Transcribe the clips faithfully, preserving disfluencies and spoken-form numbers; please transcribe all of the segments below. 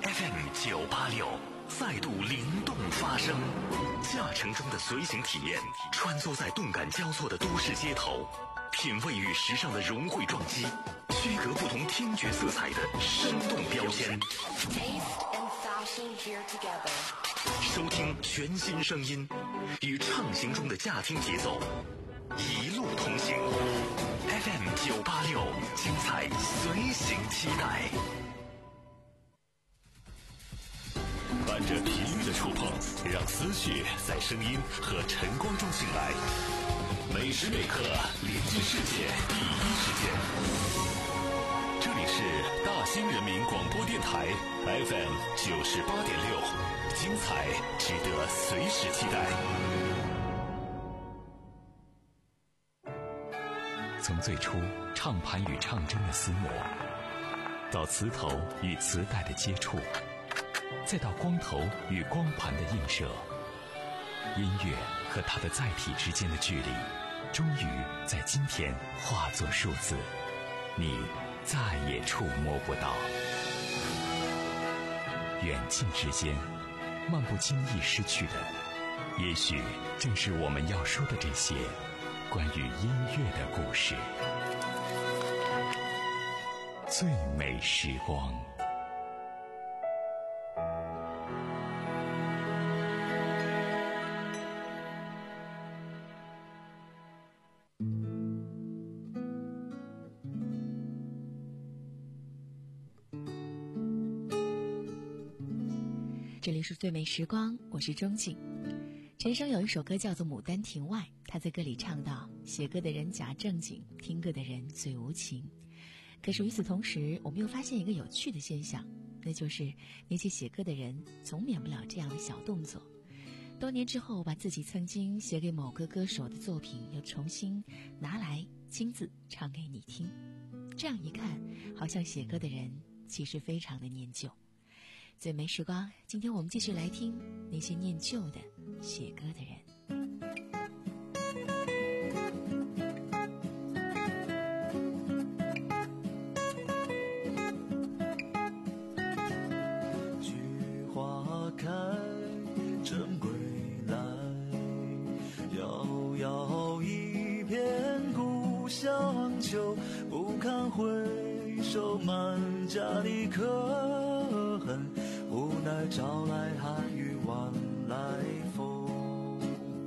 F M 九八六再度灵动发声，驾乘中的随行体验，穿梭在动感交错的都市街头，品味与时尚的融汇撞击，区隔不同听觉色彩的生动标签。收听全新声音，与畅行中的驾听节奏，一路同行。F M 九八六，精彩随行期待。伴着频率的触碰，让思绪在声音和晨光中醒来。每时每刻连接世界第一时间。这里是大兴人民广播电台 F M 九十八点六，精彩值得随时期待。从最初唱盘与唱针的厮磨，到磁头与磁带的接触，再到光头与光盘的映射，音乐和它的载体之间的距离，终于在今天化作数字，你再也触摸不到。远近之间，漫不经意失去的，也许正是我们要说的这些关于音乐的故事。最美时光。 这里是最美时光，我是钟静。陈升有一首歌叫做《牡丹亭外》，他在歌里唱到：写歌的人假正经，听歌的人最无情。可是与此同时，我们又发现一个有趣的现象，那就是那些写歌的人总免不了这样的小动作。多年之后，把自己曾经写给某个歌手的作品又重新拿来亲自唱给你听。这样一看，好像写歌的人其实非常的念旧。最美时光，今天我们继续来听那些念旧的写歌的人。 菊花开，晨归来，遥遥一片故乡秋，不堪回首，满家的可恨，无奈朝来寒雨晚来风。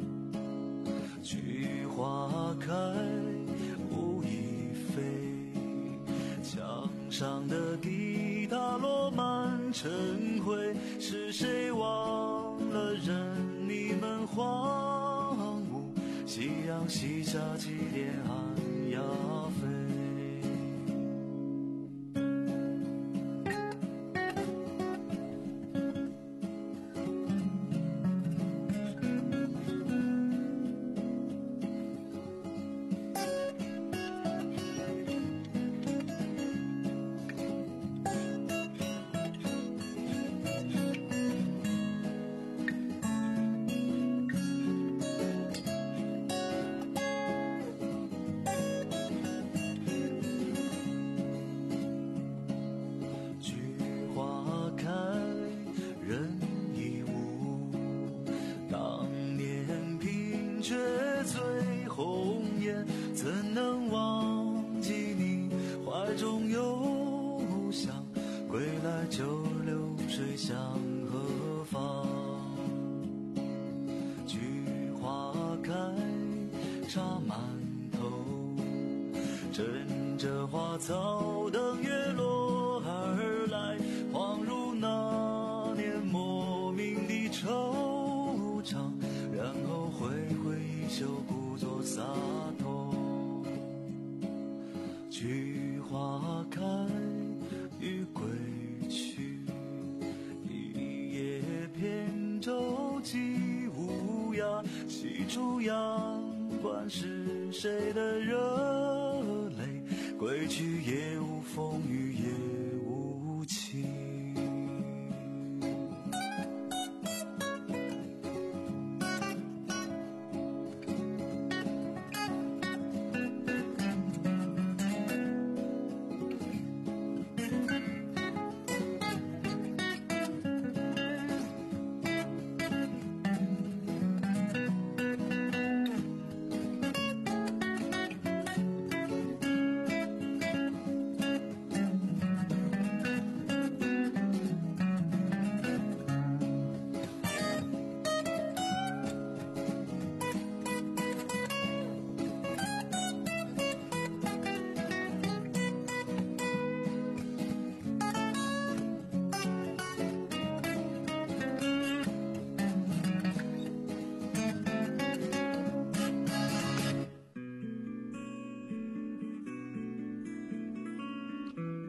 菊花开无意飞，墙上的吉他落满尘灰，是谁忘了人迷们荒芜，夕阳西下几点寒鸦飞。怎能忘记你怀中幽香，归来就流水向何方。菊花开插满头，枕着花草等月落而来，恍如那年莫名的惆怅，然后挥挥衣袖故作洒脱。菊花开欲归去，一叶扁舟寄无涯，起初阳关是谁的热泪，归去也无风雨也无晴。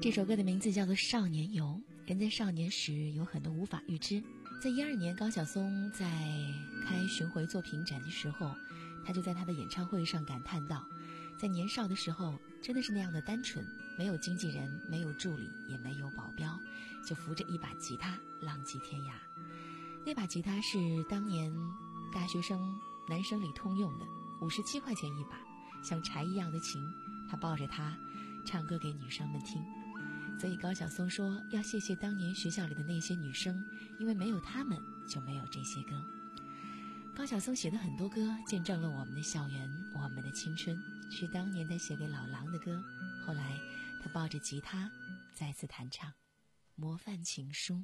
这首歌的名字叫做《少年游》。人在少年时有很多无法预知。在一二年，高晓松在开巡回作品展的时候，他就在他的演唱会上感叹道，在年少的时候真的是那样的单纯，没有经纪人，没有助理，也没有保镖，就扶着一把吉他浪迹天涯。那把吉他是当年大学生男生里通用的，五十七块钱一把，像柴一样的琴，他抱着它唱歌给女生们听。所以高晓松说要谢谢当年学校里的那些女生，因为没有她们就没有这些歌。高晓松写的很多歌见证了我们的校园，我们的青春，是当年他写给老狼的歌。后来他抱着吉他再次弹唱模范情书。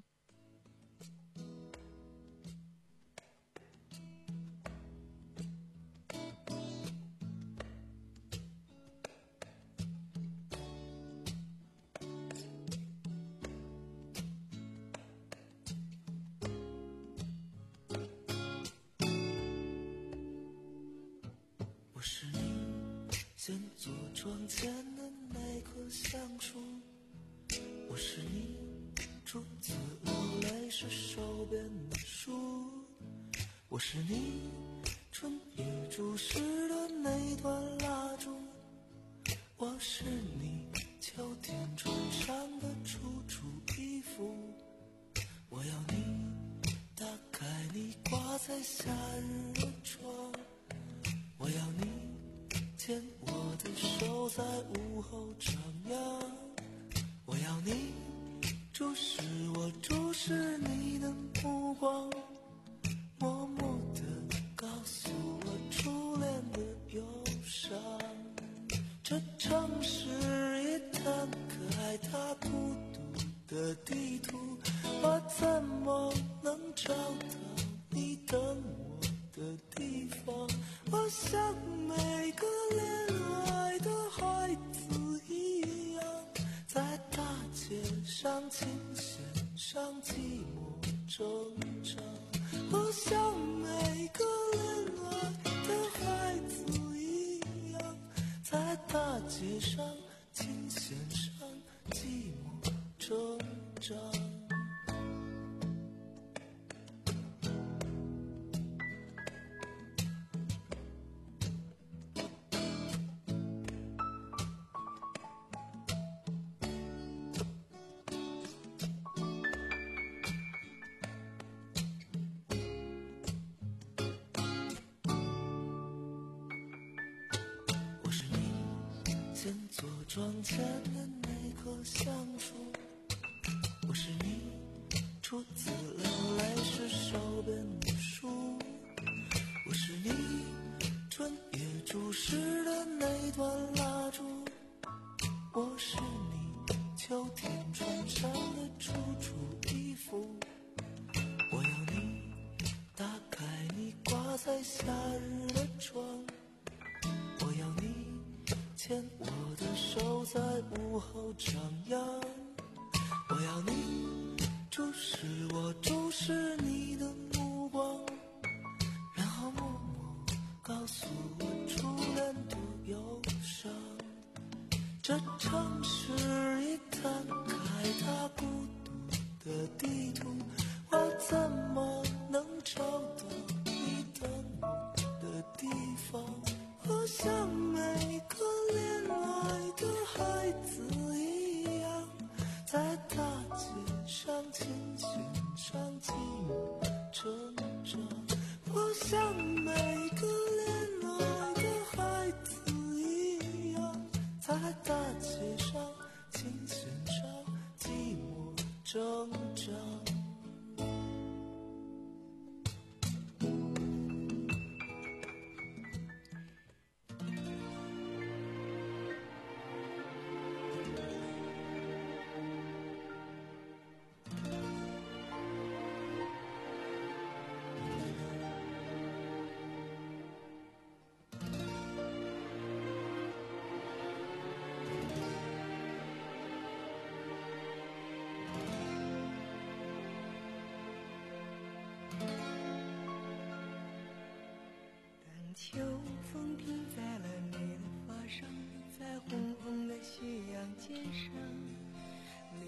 我是你先坐窗前的那棵橡树，我是你初次流泪时手边的书，我是你春夜注视的那段蜡烛，我是你秋天穿上的楚楚衣服，我要你打开你挂在夏日的窗，我要你牵我的手在午后徜徉，我要你注视我注视你的目光，默默地告诉我初恋的忧伤。这城市一摊开它孤独的地图，我怎么能找到你等我的地方？我像每个恋爱的孩子一样，在大街上琴弦上寂寞挣扎。我像每个恋爱的孩子一样，在大街上琴弦上寂寞挣扎。先坐窗前的那棵橡树，我是你初次流泪时手边的书，我是你春夜注视的那段蜡烛，我是你秋天穿上的楚楚衣服，我要你打开你挂在夏日的窗，我要你牵我的手在午后徜徉，我要你注视我注视你的目光，然后默默告诉我初恋的忧伤。这城市一摊开它孤独的地图，我怎么能找到你等我的地方？我像每个恋爱的孩子一样，在大街上琴弦上寂寞挣扎。我像每个恋爱的孩子一样，在大街上琴弦上寂寞挣扎。 秋风停在了你的发上，在红红的夕阳肩上，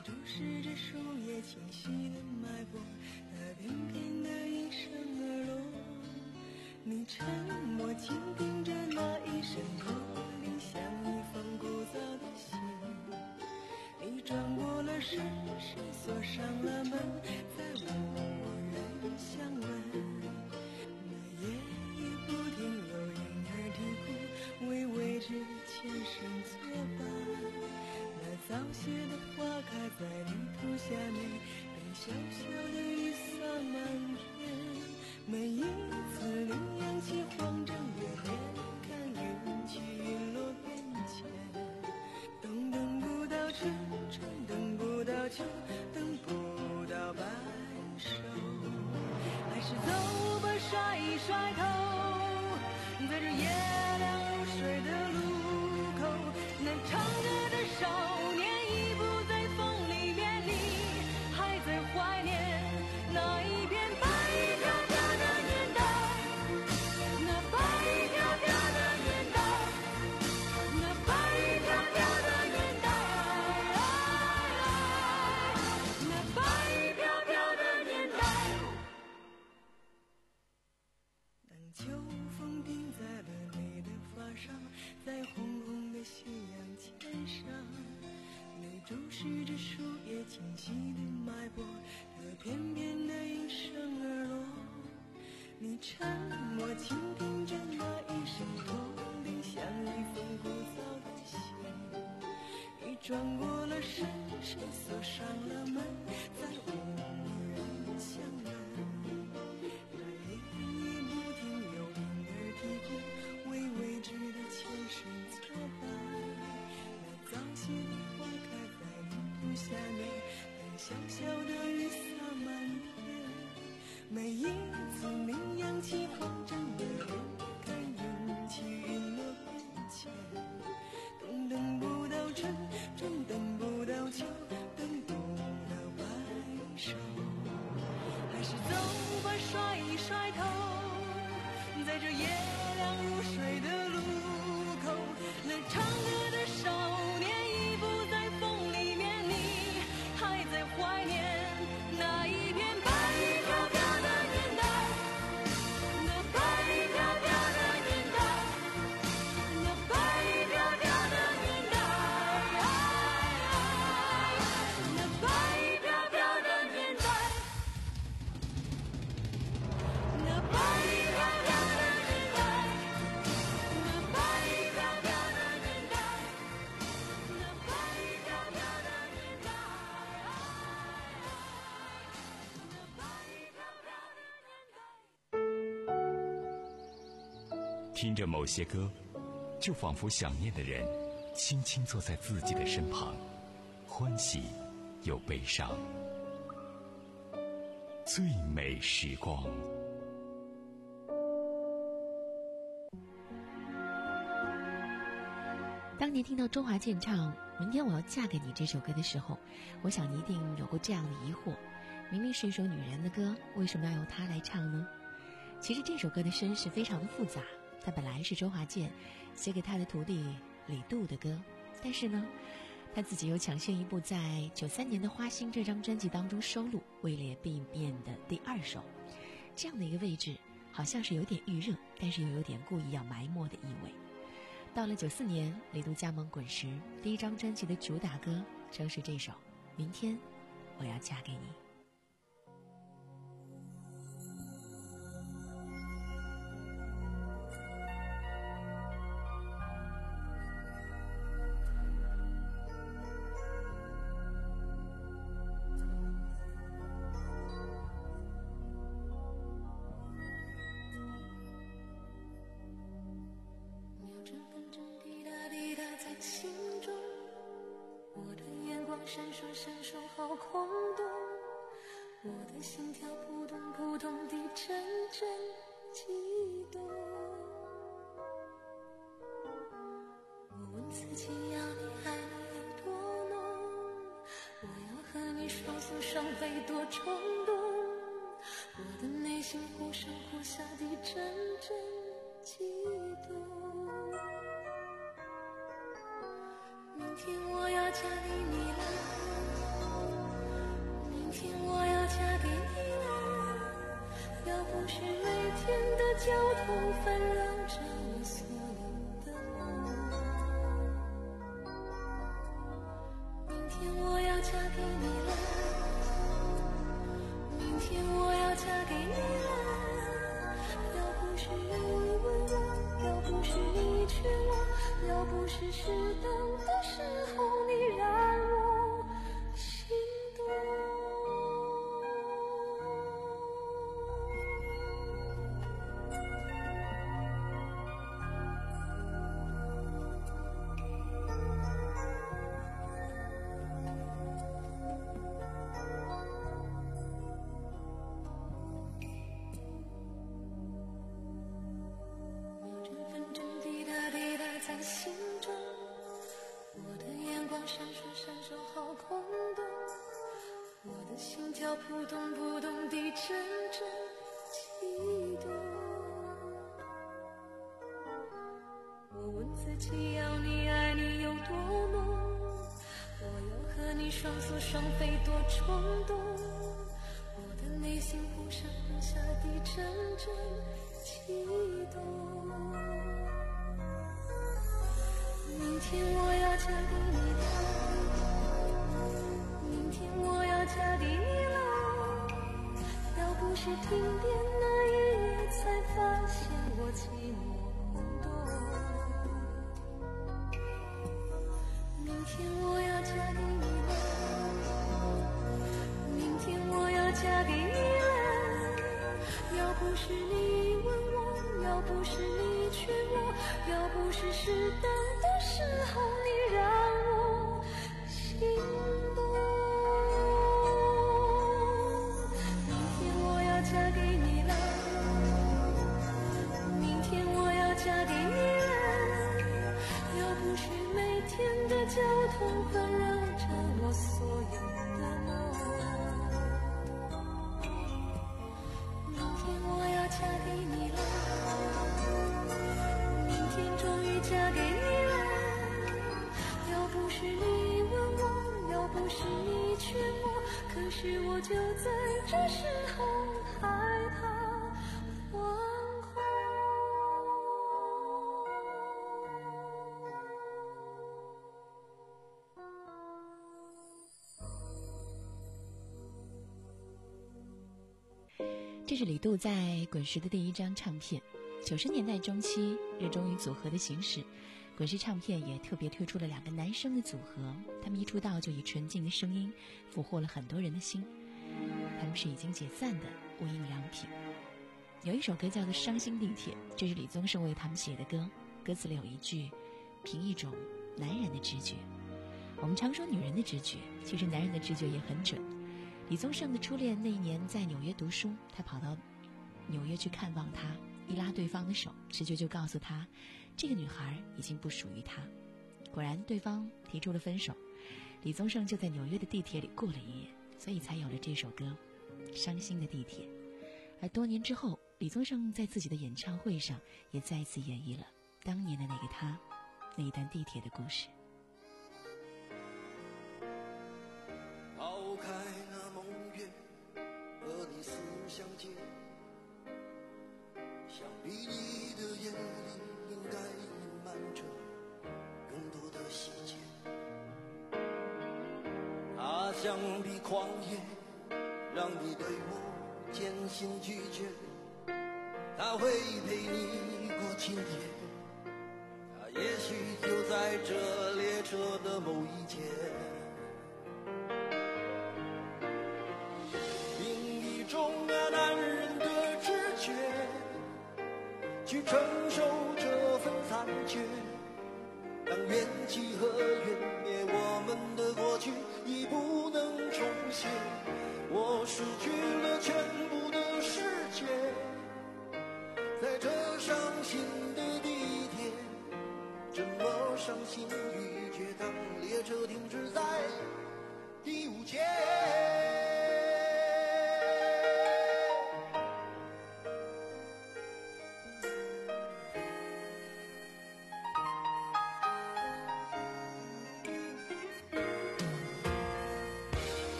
你注视着树叶清晰的脉搏，那翩翩的应声而落。你沉默倾听着那一声驼铃，像一封古早的信。你转过了身，谁锁上了门，再无人相问。那夜已不停有婴儿啼哭，为未知的前生作伴。那早谢的花开在泥土下面，被小小的雨洒满天。每一次羚羊起黄正月连，看云起云落变迁。冬等不到春，春等不到秋，等不到白首。还是走吧，甩一甩头，在这夜凉如水的路口，那唱歌的少年已不在风里面，你还在怀念那一片白衣飘飘的年代，那白衣飘飘的年代，那白衣飘飘的年代，那白衣飘飘的年代。当秋风停在了你的发上，在红红的夕阳肩上，你注视着树叶清晰的脉搏，它翩翩的应声而落。你沉默倾听着那一声驼铃，像一封古早的信。你转过了身，谁锁上了门，再无人相问。那夜已不停有婴儿啼哭，为未知的前生作伴。那早谢的花开在泥土下面，被小小的雨洒满天。每一次羚羊起黄正月连，看云起云落变迁。冬等不到春，春等不到秋，等不到白首。还是走吧，甩一甩头，在这夜凉如水的路口，那唱歌的少年已不在风里面，你还在怀念那一片白衣飘飘的年代，那白衣飘飘的年代，那白衣飘飘的年代，那白衣飘飘的年代，那白衣飘飘的年代，那白衣飘飘的年代，那白衣飘飘的年代，那白衣飘飘的年代。 听着某些歌，就仿佛想念的人轻轻坐在自己的身旁，欢喜又悲伤。最美时光。 当年听到周华健唱《明天我要嫁给你》这首歌的时候，我想你一定有过这样的疑惑：明明是一首女人的歌，为什么要由她来唱呢？其实这首歌的身世非常的复杂，它本来是周华健写给他的徒弟李杜的歌，但是呢，他自己又抢先一步在九三年的《花心》这张专辑当中收录，位列必变的第二首。这样的一个位置，好像是有点预热，但是又有点故意要埋没的意味。到了九四年，李杜加盟滚石，第一张专辑的主打歌正是这首《明天我要嫁给你》。 闪烁闪烁好空洞，我的心跳扑通扑通地阵阵悸动。我问自己要你爱你有多浓，我要和你双宿双飞多冲动，我的内心忽上忽下地阵阵悸动。明天我要嫁给你了， 交通纷扰着我所有的梦。明天我要嫁给你了，明天我要嫁给你了，要不是你问我，要不是你劝我，要不是适当的时候你让我心动。这份真滴答滴答在心中，我的眼光闪烁闪烁好空洞，我的心跳扑通扑通地阵阵悸动。我问自己要你爱你有多浓，我要和你双宿双飞多冲动，我的内心忽上忽下地阵阵悸动。明天我要嫁给你了，明天我要嫁给你了，要不是停电那一夜才发现我寂寞空洞。明天我要嫁给你了，明天我要嫁给你了，要不是你问我，要不是你劝我，要不是适当的时候你让我心动。明天我要嫁给你了，明天我要嫁给你了，要不是每天的交通纷扰着我所有的梦。明天我要嫁给你了，明天终于嫁给你了，要不是你问我，要不是你劝我，可是我就在这时候害怕惶恐。 这是李杜在滚石的第一张唱片。九十年代中期，热衷于组合的形式，滚石唱片也特别推出了两个男生的组合，他们一出道就以纯净的声音俘获了很多人的心。他们是已经解散的无印良品。有一首歌叫做《伤心地铁》，这是李宗盛为他们写的歌，歌词里有一句：凭一种男人的直觉。我们常说女人的直觉，其实男人的直觉也很准。李宗盛的初恋那一年在纽约读书，他跑到纽约去看望他，一拉对方的手，直觉就告诉他，这个女孩已经不属于他。果然对方提出了分手，李宗盛就在纽约的地铁里过了一夜，所以才有了这首歌《伤心的地铁》。而多年之后，李宗盛在自己的演唱会上也再次演绎了当年的那个他，那一段地铁的故事。 抛开那梦月，和你思相接，想必你的眼里应该隐瞒着更多的细节。它像笔狂野，让你对我渐行拒绝。它会陪你过今夜，它也许就在这列车的某一节。凭一种男人的直觉去承受这份残缺，当缘起和缘灭，我们的过去已不能重现。我失去了全部的世界，在这伤心的地铁，这么伤心欲绝，当列车停止在第五节。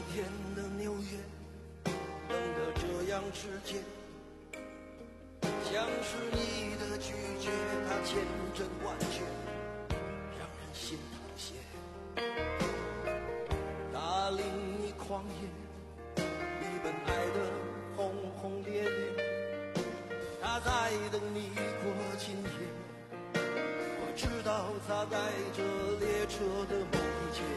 直接像像是你的拒绝，它千真万确，让人心淌血。它令你狂野，你本爱的轰轰烈烈，它在等你过今夜。我知道它在这列车的某一节。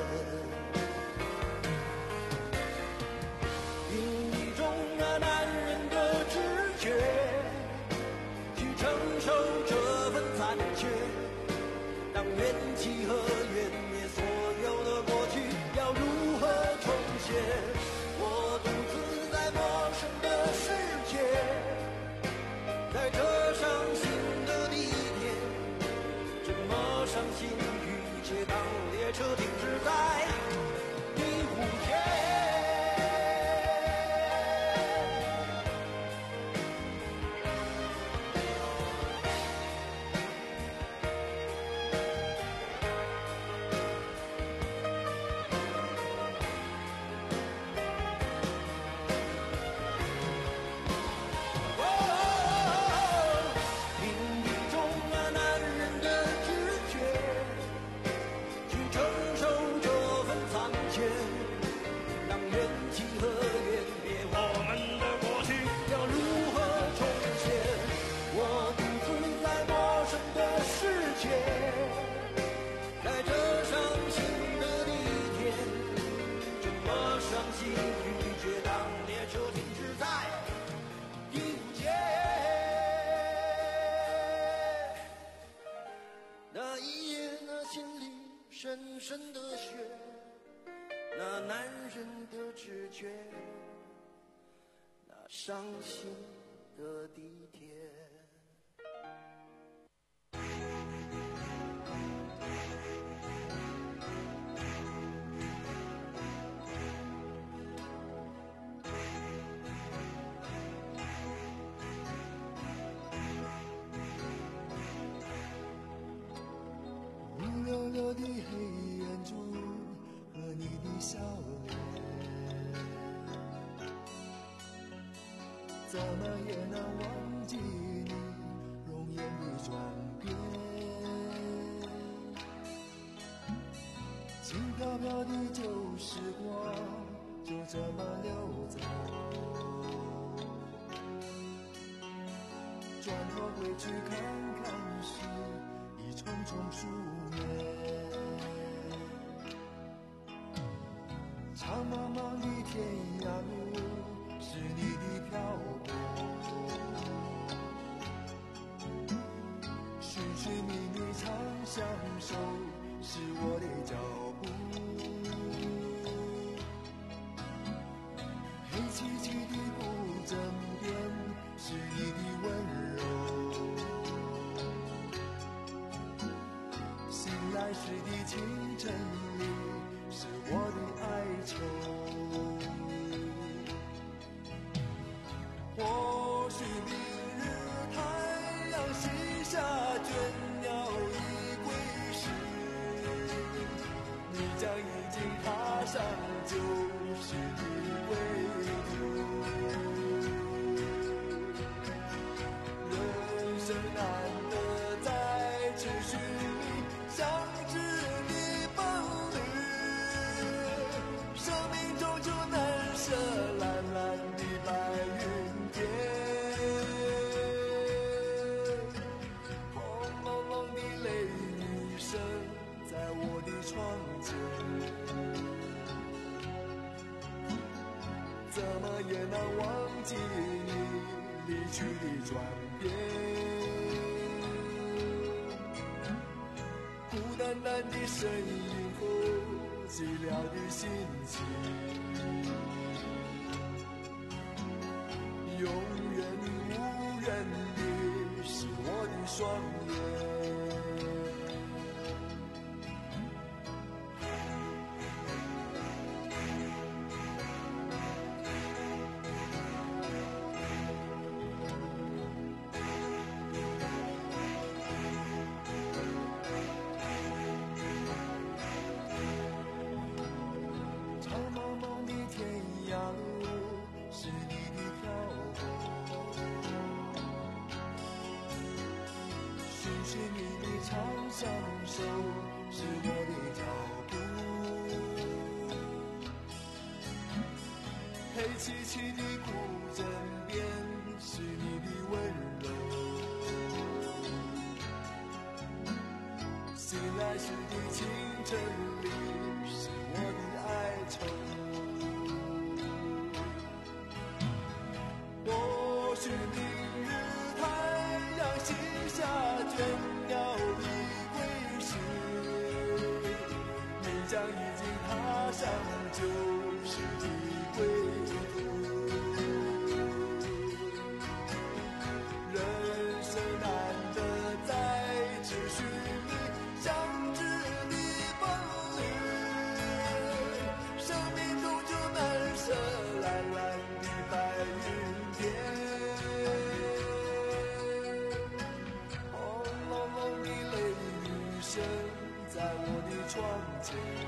凭一种啊男人的直觉，去承受这份残缺。当缘起和缘灭，所有的过去要如何重写？我独自在陌生的世界，在这伤心的地点，这么伤心欲绝。当列车停止在第五节。深深的雪，那男人的直觉，那伤心的地铁。 乌溜溜的黑暗中，和你的笑脸，怎么也难忘记你容颜的转变。轻飘飘的旧时光，就这么溜走。转头回去看看时，已匆匆数年。长茫茫的天涯路，是你的漂泊。寻寻觅觅常相守，是我的脚步。黑漆漆的古镇边，是你的温柔。醒来时的清晨里，是我的哀愁。或许明日太阳西下，倦鸟已归时，你将已经踏上旧时的归途。人生难得再去寻觅相知的伴侣，生命中就难舍蓝蓝的白云天。轰隆隆的雷雨声在我的窗前，怎么也难忘记你离去的转变。孤单单的身影后，寂寥的心情，永远无人的是我的双眼。长茫茫的天涯路，是你的漂泊。 是你的长相守，是我的脚步。黑漆漆的古镇边，是你的温柔。醒来时的清晨里，是我的哀愁。或许明日太阳西下，倦鸟已归时，你将已经踏上旧时的归途。人生难得再继续你相知的风雨，生命终究难舍蓝蓝的白云天。轰隆隆的雷雨声在我的窗前，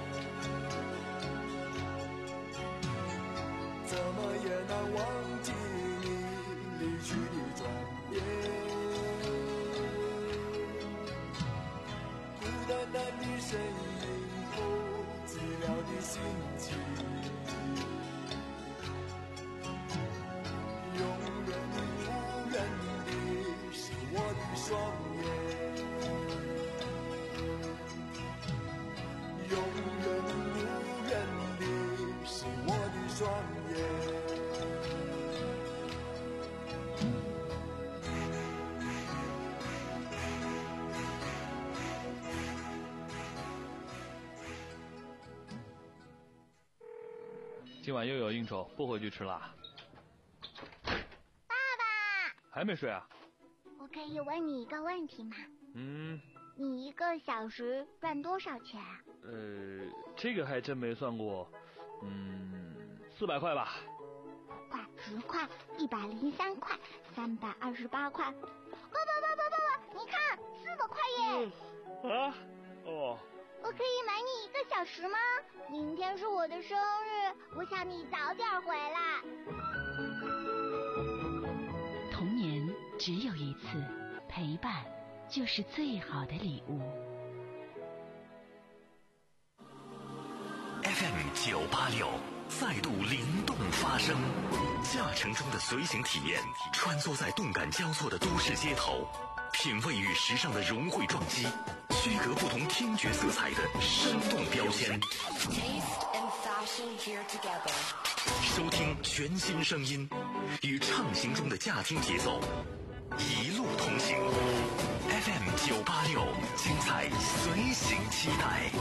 怎么也难忘记你离去的转变。孤单单的身影后寂寥的心情，永远无人的是我的双眼，永远无人的是我的双眼。 今晚又有应酬，不回去吃啦。 爸爸， 还没睡啊？ 我可以问你一个问题吗？ 嗯， 你一个小时赚多少钱啊？ 呃，这个还真没算过。嗯，四百块吧。 块、十块、一百零三块、三百二十八块。爸爸爸爸爸爸，你看，四百块耶！ 啊？哦。 我可以买你一个小时吗？明天是我的生日，我想你早点回来。 童年只有一次，陪伴就是最好的礼物。 F M 九八六再度灵动发声，驾乘中的随行体验，穿梭在动感交错的都市街头，品味与时尚的融汇撞击，区隔不同听觉色彩的生动标签。收听全新声音，与畅行中的驾听节奏，一路同行。F M 九八六，精彩随行期待。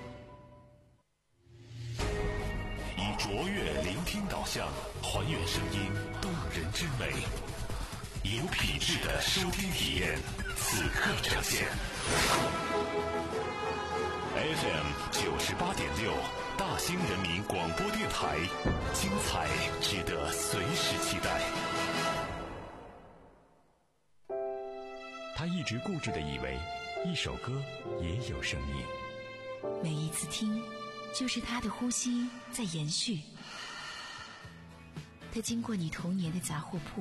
以卓越聆听导向，还原声音动人之美，有品质的收听体验，此刻呈现。F M 九十八点六，大兴人民广播电台，精彩值得随时期待。他一直固执地以为，一首歌也有生命。 每一次听，就是他的呼吸在延续。他经过你童年的杂货铺，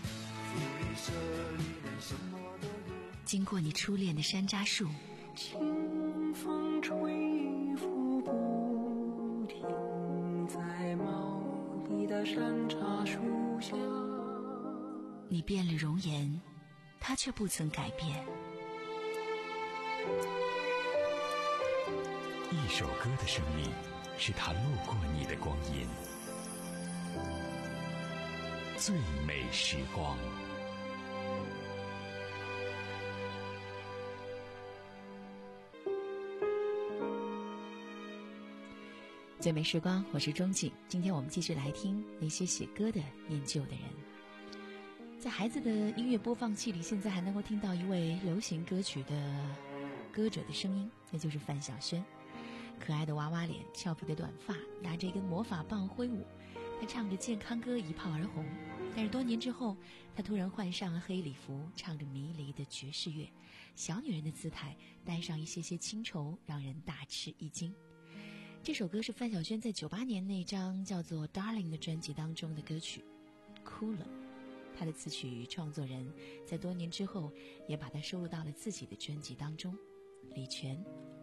经过你初恋的山楂树， 清风吹拂不停在茂密的山楂树下。 你变了容颜，他却不曾改变。 一首歌的生命，是他路过你的光阴。最美时光。 最美时光，我是钟静。今天我们继续来听那些写歌的念旧的人。在孩子的音乐播放器里，现在还能够听到一位流行歌曲的歌者的声音，那就是范晓萱。可爱的娃娃脸，俏皮的短发，拿着一根魔法棒挥舞，她唱着健康歌一炮而红。但是多年之后，她突然换上了黑礼服，唱着迷离的爵士乐，小女人的姿态带上一些些清愁，让人大吃一惊。这首歌是范晓萱在九八年那张叫做《Darling》的专辑当中的歌曲，哭了。 他的词曲创作人在多年之后也把它收录到了自己的专辑当中。李泉。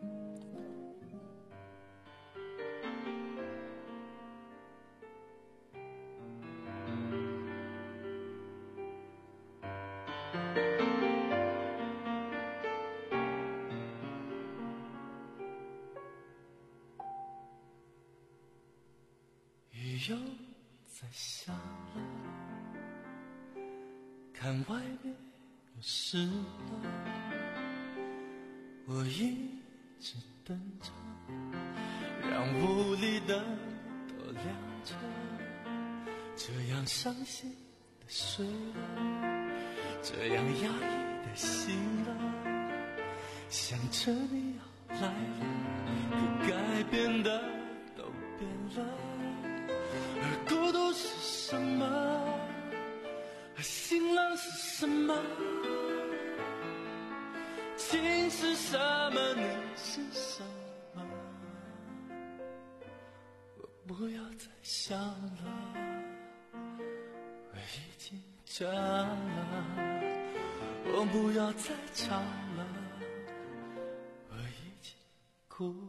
雨又在下了，看外面又湿了，我一直等着，让屋里灯都亮着，这样伤心的睡了，这样压抑的醒了，想着你要来了，可该变的都变了。而孤独是什么？而心冷是什么？情是什么？你是什么？我不要再想了，我已经倦了。我不要再吵了，我已经哭了。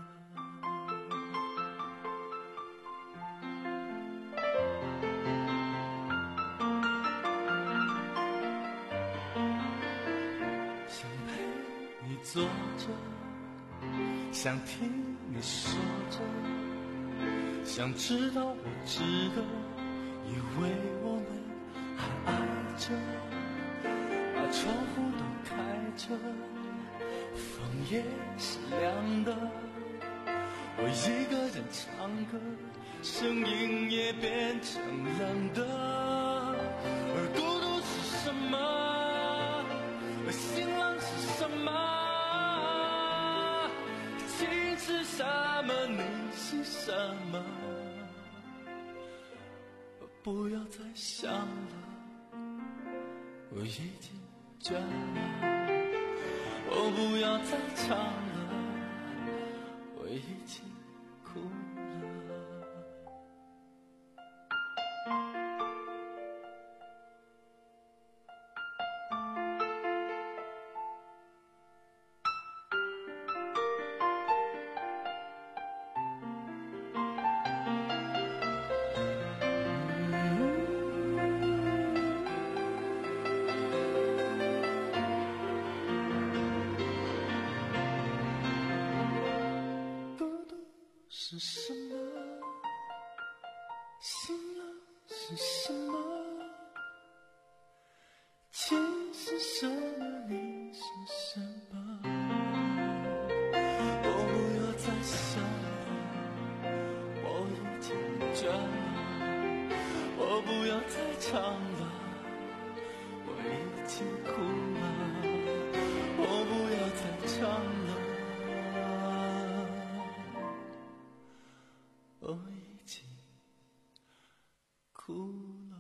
坐着，想听你说着，想知道我值得，以为我们还爱着，把窗户都开着，风也是凉的，我一个人唱歌，声音也变成冷的。而孤独是什么？而心冷是什么？是什么？你是什么？我不要再想了，我已经倦了。我不要再唱了，我已经哭了。是什么？心冷是什么？情是什么？你是什么？我不要再想了，我已经倦了。我不要再唱了，我已经哭了。我不要再唱了，我已经哭了。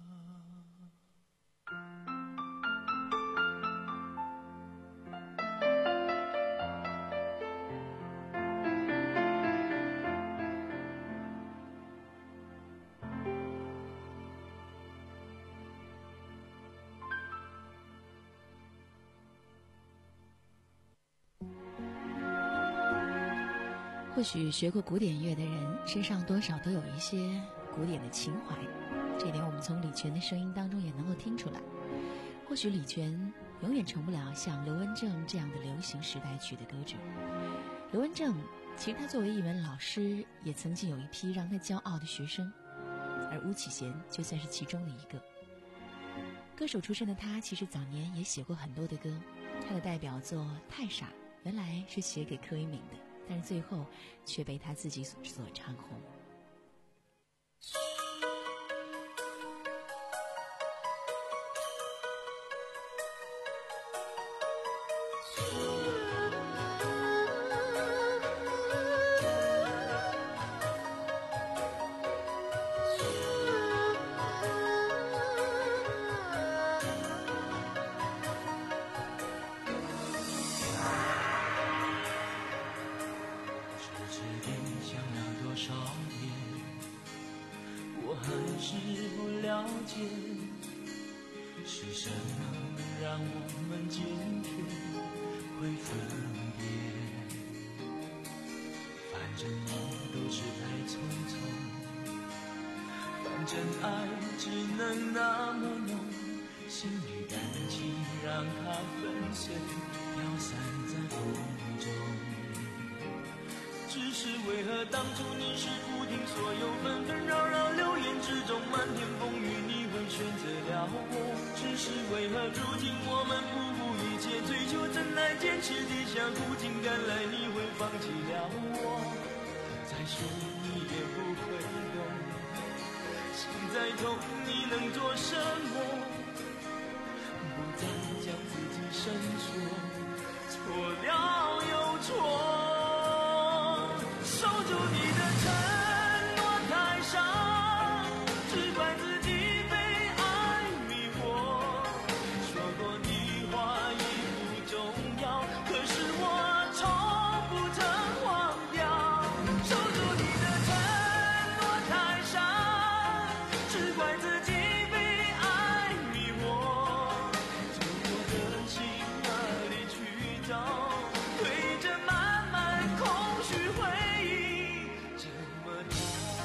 或许学过古典乐的人身上多少都有一些古典的情怀，这点我们从李泉的声音当中也能够听出来。或许李泉永远成不了像刘文正这样的流行时代曲的歌者。刘文正其实他作为艺文老师，也曾经有一批让他骄傲的学生，而巫启贤就算是其中的一个。歌手出身的他，其实早年也写过很多的歌，他的代表作《太傻》原来是写给柯以敏的，但是最后却被他自己所所唱红。 我还是不了解， 是什么能让我们今天会分别？反正梦都是太匆匆，反正爱只能那么浓，心与感情让它粉碎，飘散在风中。只是为何当初你是不听所有纷纷扰扰流言之中漫天风雨，你会选择了我？只是为何如今我们不顾一切追求真爱，坚持地下苦尽甘来，你会放弃了我？再说你也不会懂，心再痛你能做什么？不再将自己伸缩，错了又错。守住你的承诺太少，只怪自己被爱迷惑。说过的话已不重要，可是我从不曾忘掉。守住你的承诺太少，只怪自己被爱迷惑。走过的心哪里去找？对着漫漫空虚回忆这么逃。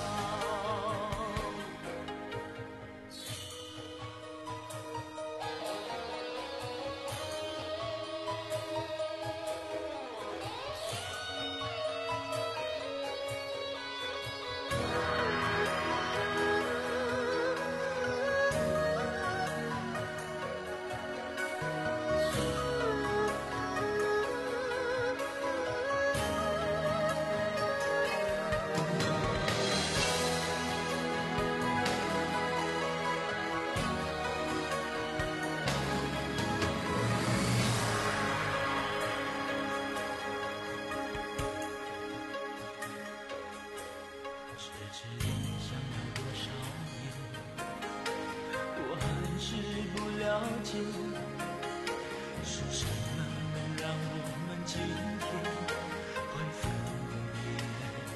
咫尺相爱多少年，我还是不了解，是什么能让我们今天会分别？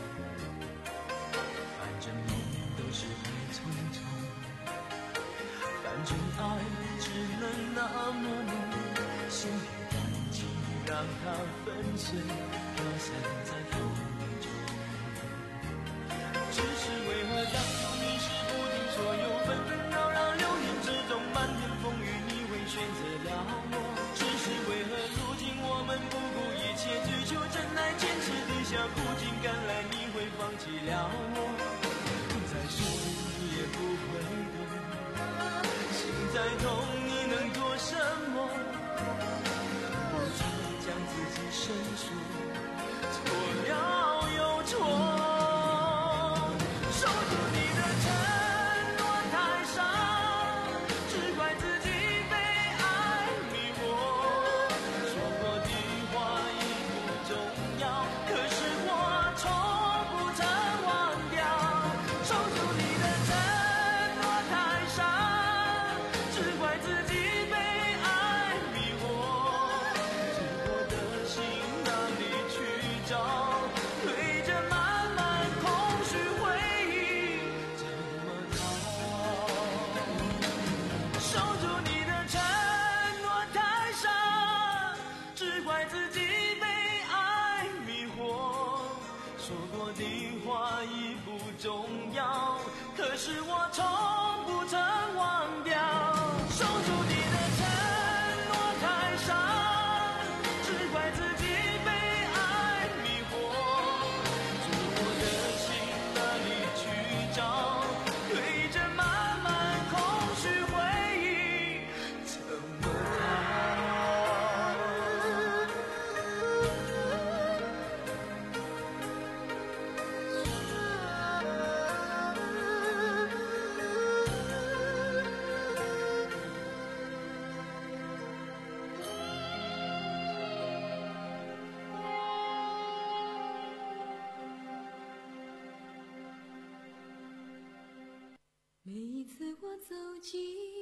反正梦都是太匆匆，反正爱只能那么浓，心与感情让它粉碎，飘散在风中。只是为何当初你是不听所有纷纷扰扰流言之中漫天风雨，你会选择了我？只是为何如今我们不顾一切追求真爱，坚持地下苦尽甘来，你会放弃了我？再说你也不会懂，心再痛你能做什么？不再将自己伸缩，错了又错。守住你的承诺太少，只怪自己被爱迷惑。说过的话已不重要，可是我从不曾忘掉。守住你的承诺太少，只怪自己被爱迷惑。走过的心哪里去找？对着漫漫空虚回忆怎么逃？守住你的承诺太少，只怪自己被爱迷惑。说过的话已不重要，可是我从不曾忘掉。守住你的承诺太少，只怪自己被爱迷惑。走过的心哪里去找？对着漫漫空虚回忆怎么每一次我走近，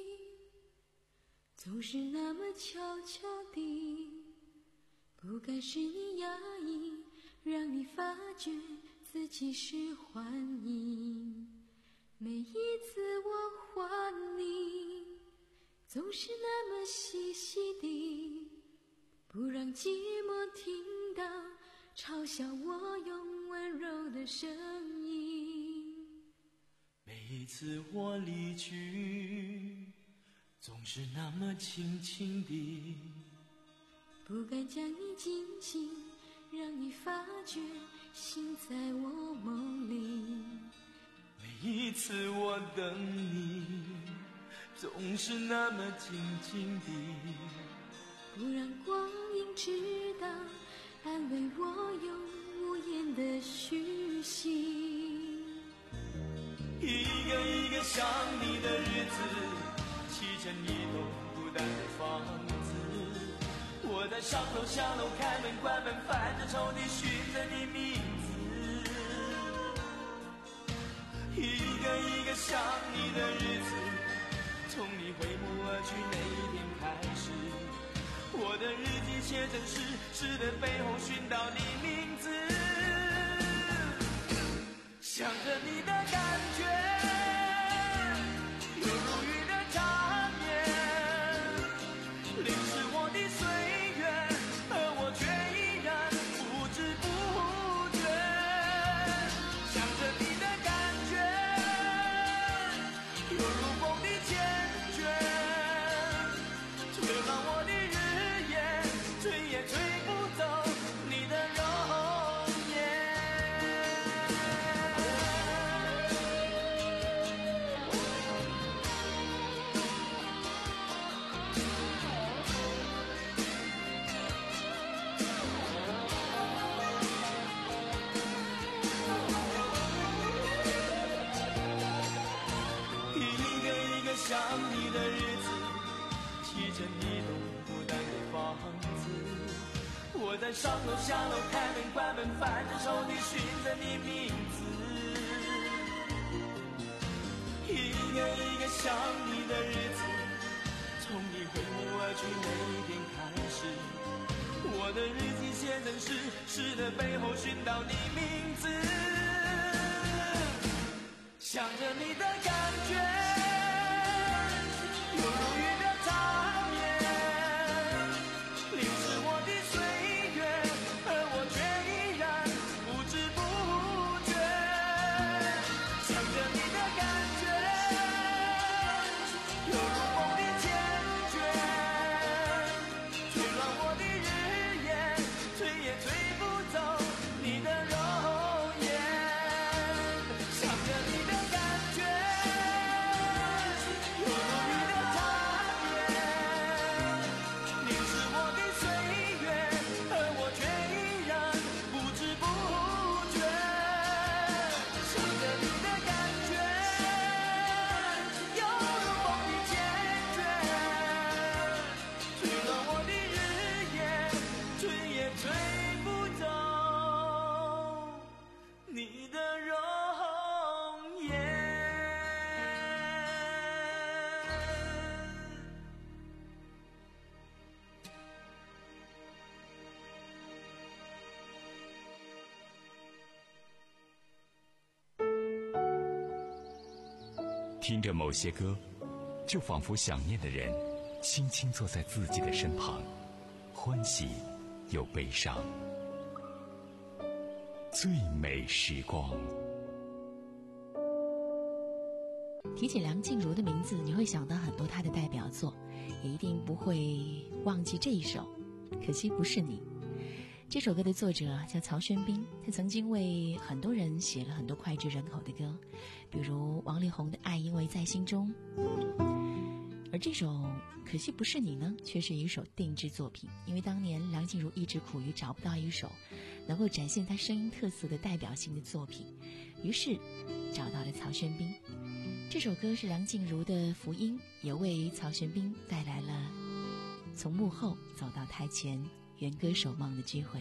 总是那么悄悄地，不该是你压抑，让你发觉自己是幻影。每一次我还你， 总是那么细细地，不让寂寞听到嘲笑我用温柔的声音。 每一次我离去，总是那么轻轻地， 不敢将你紧紧，让你发觉心在我梦里。 每一次我等你，总是那么静静地， 不让光阴知道，安慰我用无言的虚心。 一个一个想你的日子，砌成一栋孤单的房子。我在上楼下楼，开门关门，翻着抽屉寻着你名字。一个一个想你的日子，从你挥目而去那一天开始，我的日记写成诗，诗的背后寻到你名字。想着你的感觉，犹如雨的缠绵，淋湿我的岁月，而我却依然不知不觉。想着你的感觉，犹如风的缱绻，吹乱我的日夜，吹也吹不走你的容颜。一个一个想你的日子，砌成一栋孤单的房子。我在上楼下楼，开门关门，翻着抽屉寻着你名字。一个一个想你的日子，从你挥目而去那一天开始，我的日记写成诗，诗的背后寻到你名字。想着你的感觉，犹如雨的缠绵，淋湿我的岁月，而我却依然不知不觉。想着你的感觉，犹如风的缱绻，吹乱我的日夜，吹也吹不走你的容颜。想着你的感觉，犹如雨的缠绵，淋湿我的岁月，而我却依然不知不觉。想着你的感觉，犹如风的缱绻，吹乱我的日夜，吹也吹不走你的容颜。 听着某些歌，就仿佛想念的人轻轻坐在自己的身旁，欢喜又悲伤。最美时光。 提起梁静茹的名字，你会想到很多她的代表作，也一定不会忘记这一首《可惜不是你》。这首歌的作者叫曹轩宾，他曾经为很多人写了很多脍炙人口的歌，比如王力宏的《爱因为在心中》。而这首《可惜不是你》呢，却是一首定制作品，因为当年梁静茹一直苦于找不到一首能够展现她声音特色的代表性的作品，于是找到了曹轩宾。这首歌是梁静茹的福音，也为曹轩宾带来了从幕后走到台前圆歌手梦的机会。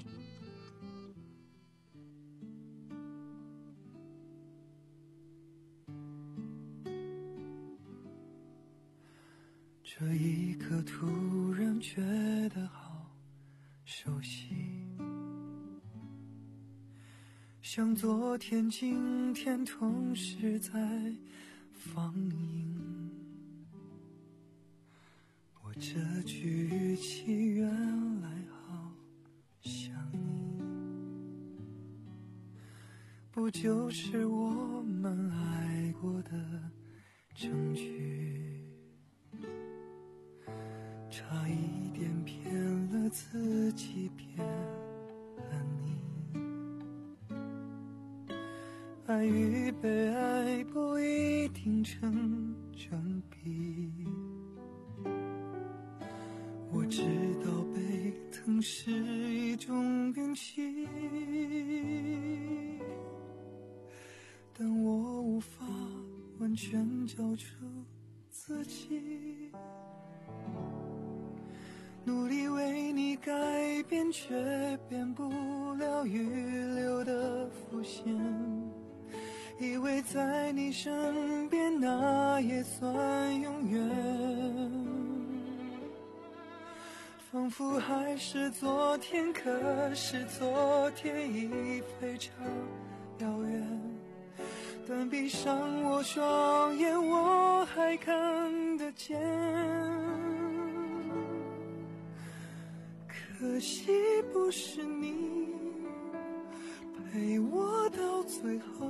这一刻突然觉得好熟悉，像昨天今天同时在放映。 举起原来好想你，不就是我们爱过的证据？差一点骗了自己，骗了你。爱与被爱不一定成正比，我知道被疼是一种运气，但我无法完全交出自己，努力为你改变，却变不了预留的伏线，以为在你身边那也算永远，仿佛还是昨天，可是昨天已非常遥远，但闭上我双眼，我还看得见。可惜不是你陪我到最后，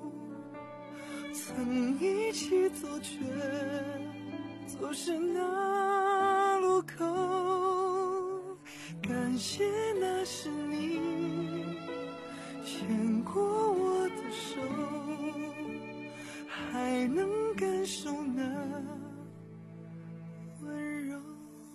曾一起走却走失那路口，感谢那是你牵过我的手，还能感受那温柔。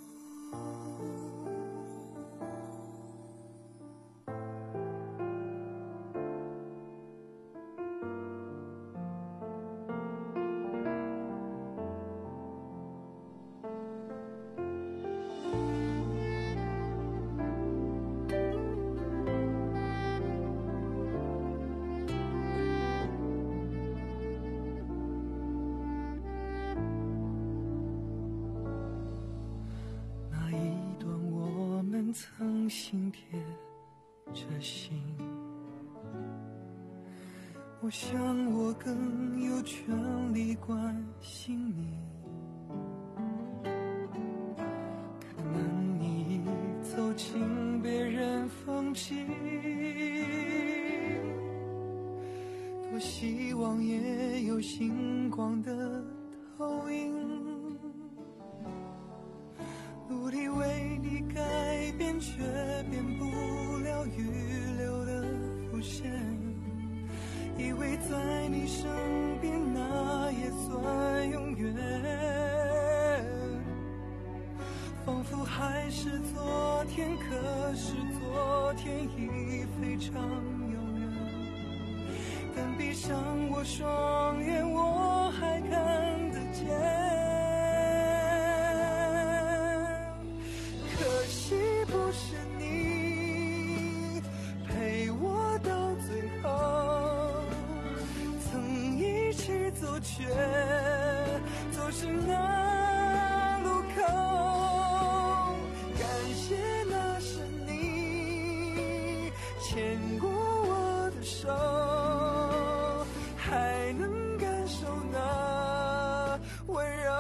曾心贴着心，我想我更有权利关心你，可能你走进别人风景，多希望也有星光的投影，努力为你改变，却变不了预留的伏线，以为在你身边那也算永远，仿佛还是昨天，可是昨天已非常遥远，但闭上我双眼，我还看得见。却走失那路口，感谢那是你牵过我的手，还能感受那温柔。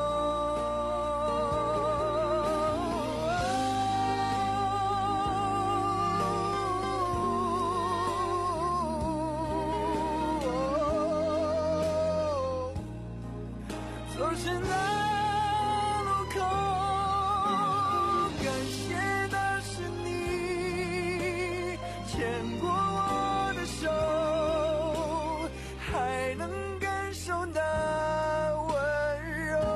走失那路口，感谢那是你牵过我的手，还能感受那温柔。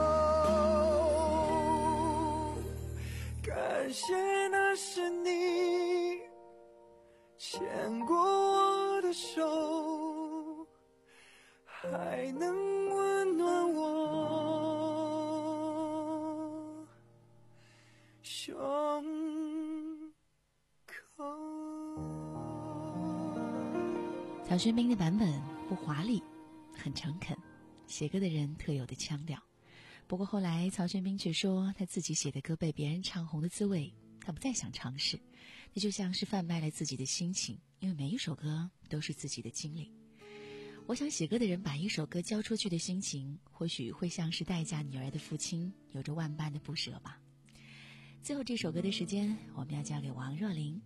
感谢那是你牵过我的手，还能温暖我胸口。 曹轩宾的版本不华丽，很诚恳，写歌的人特有的腔调。不过后来曹轩宾却说，他自己写的歌被别人唱红的滋味，他不再想尝试，那就像是贩卖了自己的心情，因为每一首歌都是自己的经历。我想写歌的人把一首歌交出去的心情，或许会像是待嫁女儿的父亲，有着万般的不舍吧。 最后这首歌的时间，我们要交给王若琳。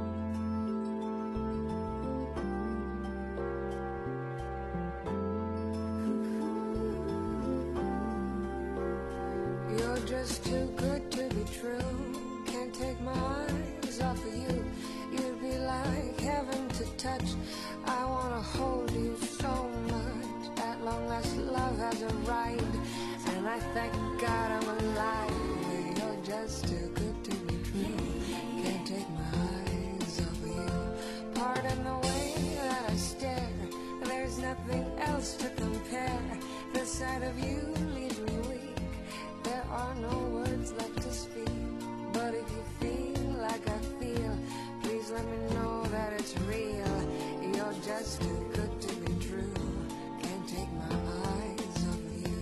You're just too good to be true. Can't take my eyes off of you. You'd be like heaven to touch. I wanna hold you so much. At long last, love has arrived, and I thank God I'm alive. You're just too good to be true. Can't take my eyes off of you. Pardon the way that I stare. There's nothing else to compare. The sight of you leaves me weak. There are no words left to speak. But if you feel like I feel, please let me know that it's real. You're just too good to be true. Can't take my eyes off of you.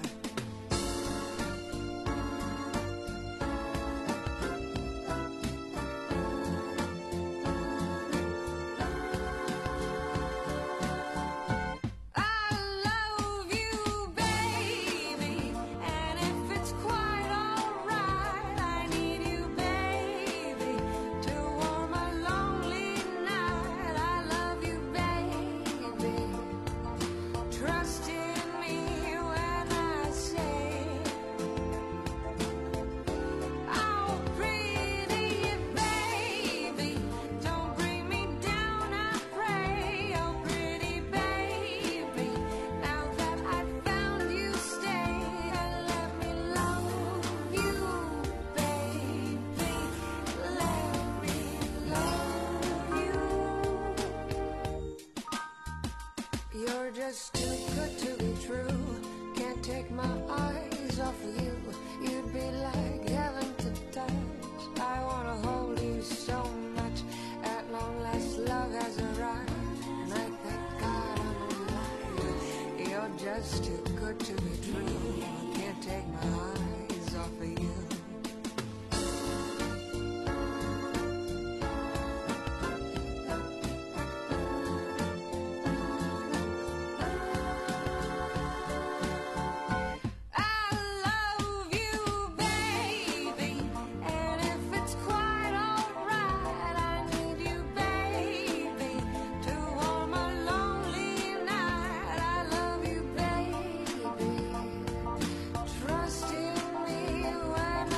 I love you, baby, and if it's quite alright, I need you, baby, to warm a lonely night. I love you, baby. Trust in me when I say, oh, pretty baby, don't bring me down, I pray. Oh, pretty baby, now that I've found you, stay and let me love you, baby. Let me love you. You're just too good to be true. Can't take my eyes off of you. You'd be like heaven to touch. I wanna hold you so much. At long last, love has arrived, and I thank God I'm alive. You're just too good to be true. Can't take my eyes off of you. I love you, baby, and if it's quite alright, I need you, baby, to warm a lonely night. I love you, baby. Trust in me when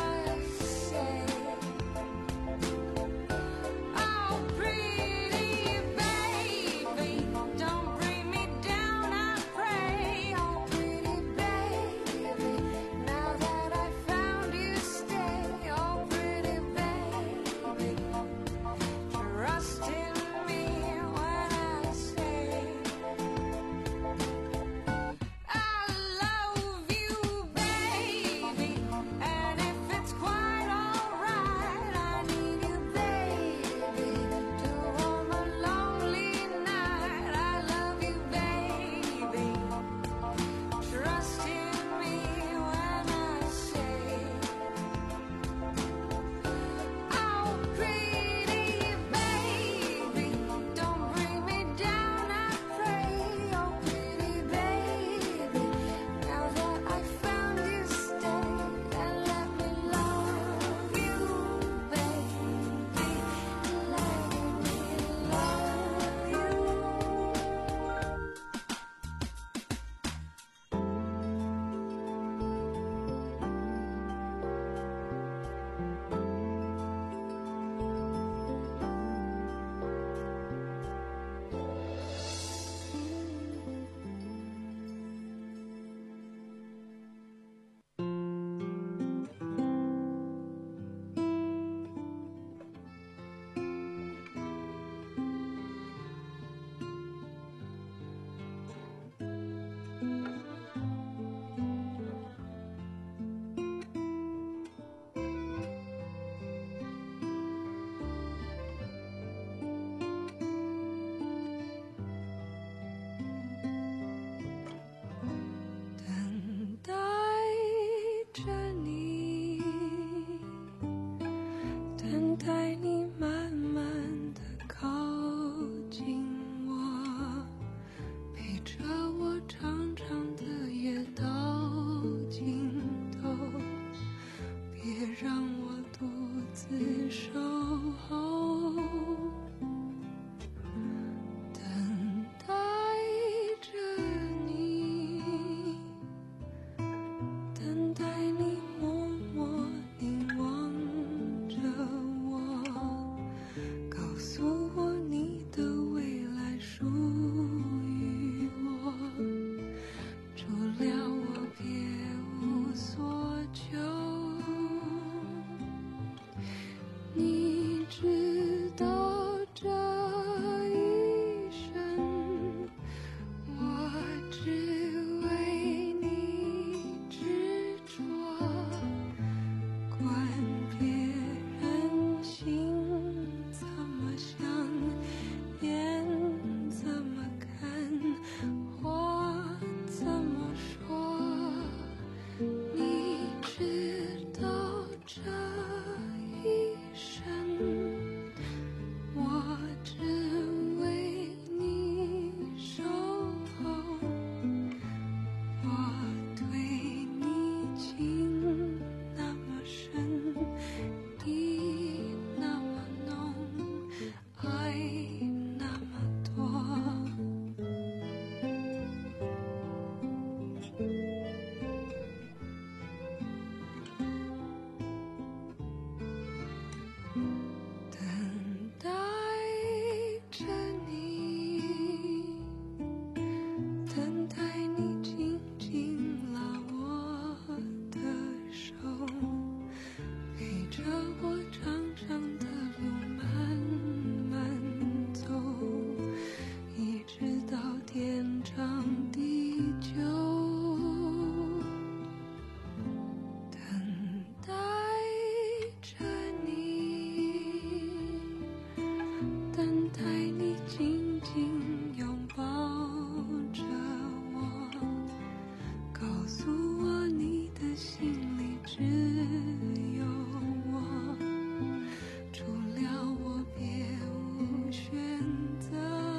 诉我你的心里只有我，除了我别无选择。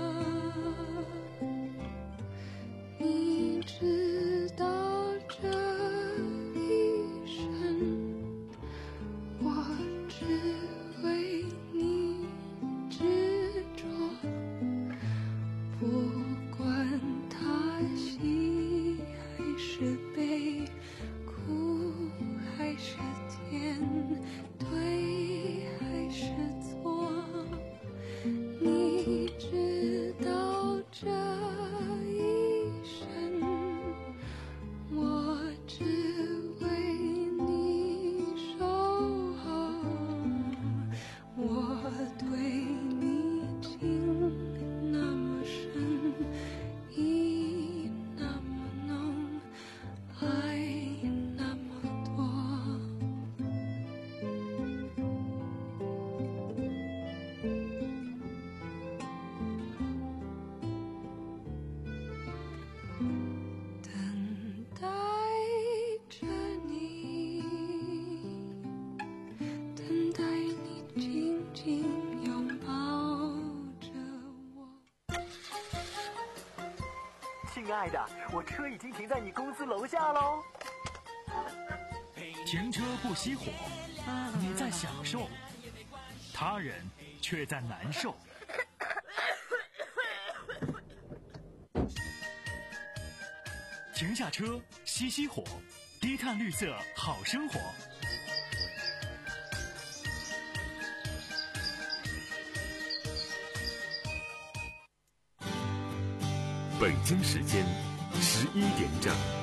你知道这一生我只为你执着，不管它喜还是悲，苦还是甜，对还是错。你知道这一生我只为你守候，我对你情那么深，意那么浓，爱那么多。等待着你，等待你紧紧拥抱着我。 亲爱的，我车已经停在你公司楼下喽。 停车不熄火，你在享受，他人却在难受。停下车，熄熄火，低碳绿色好生活。 北京时间十一点整。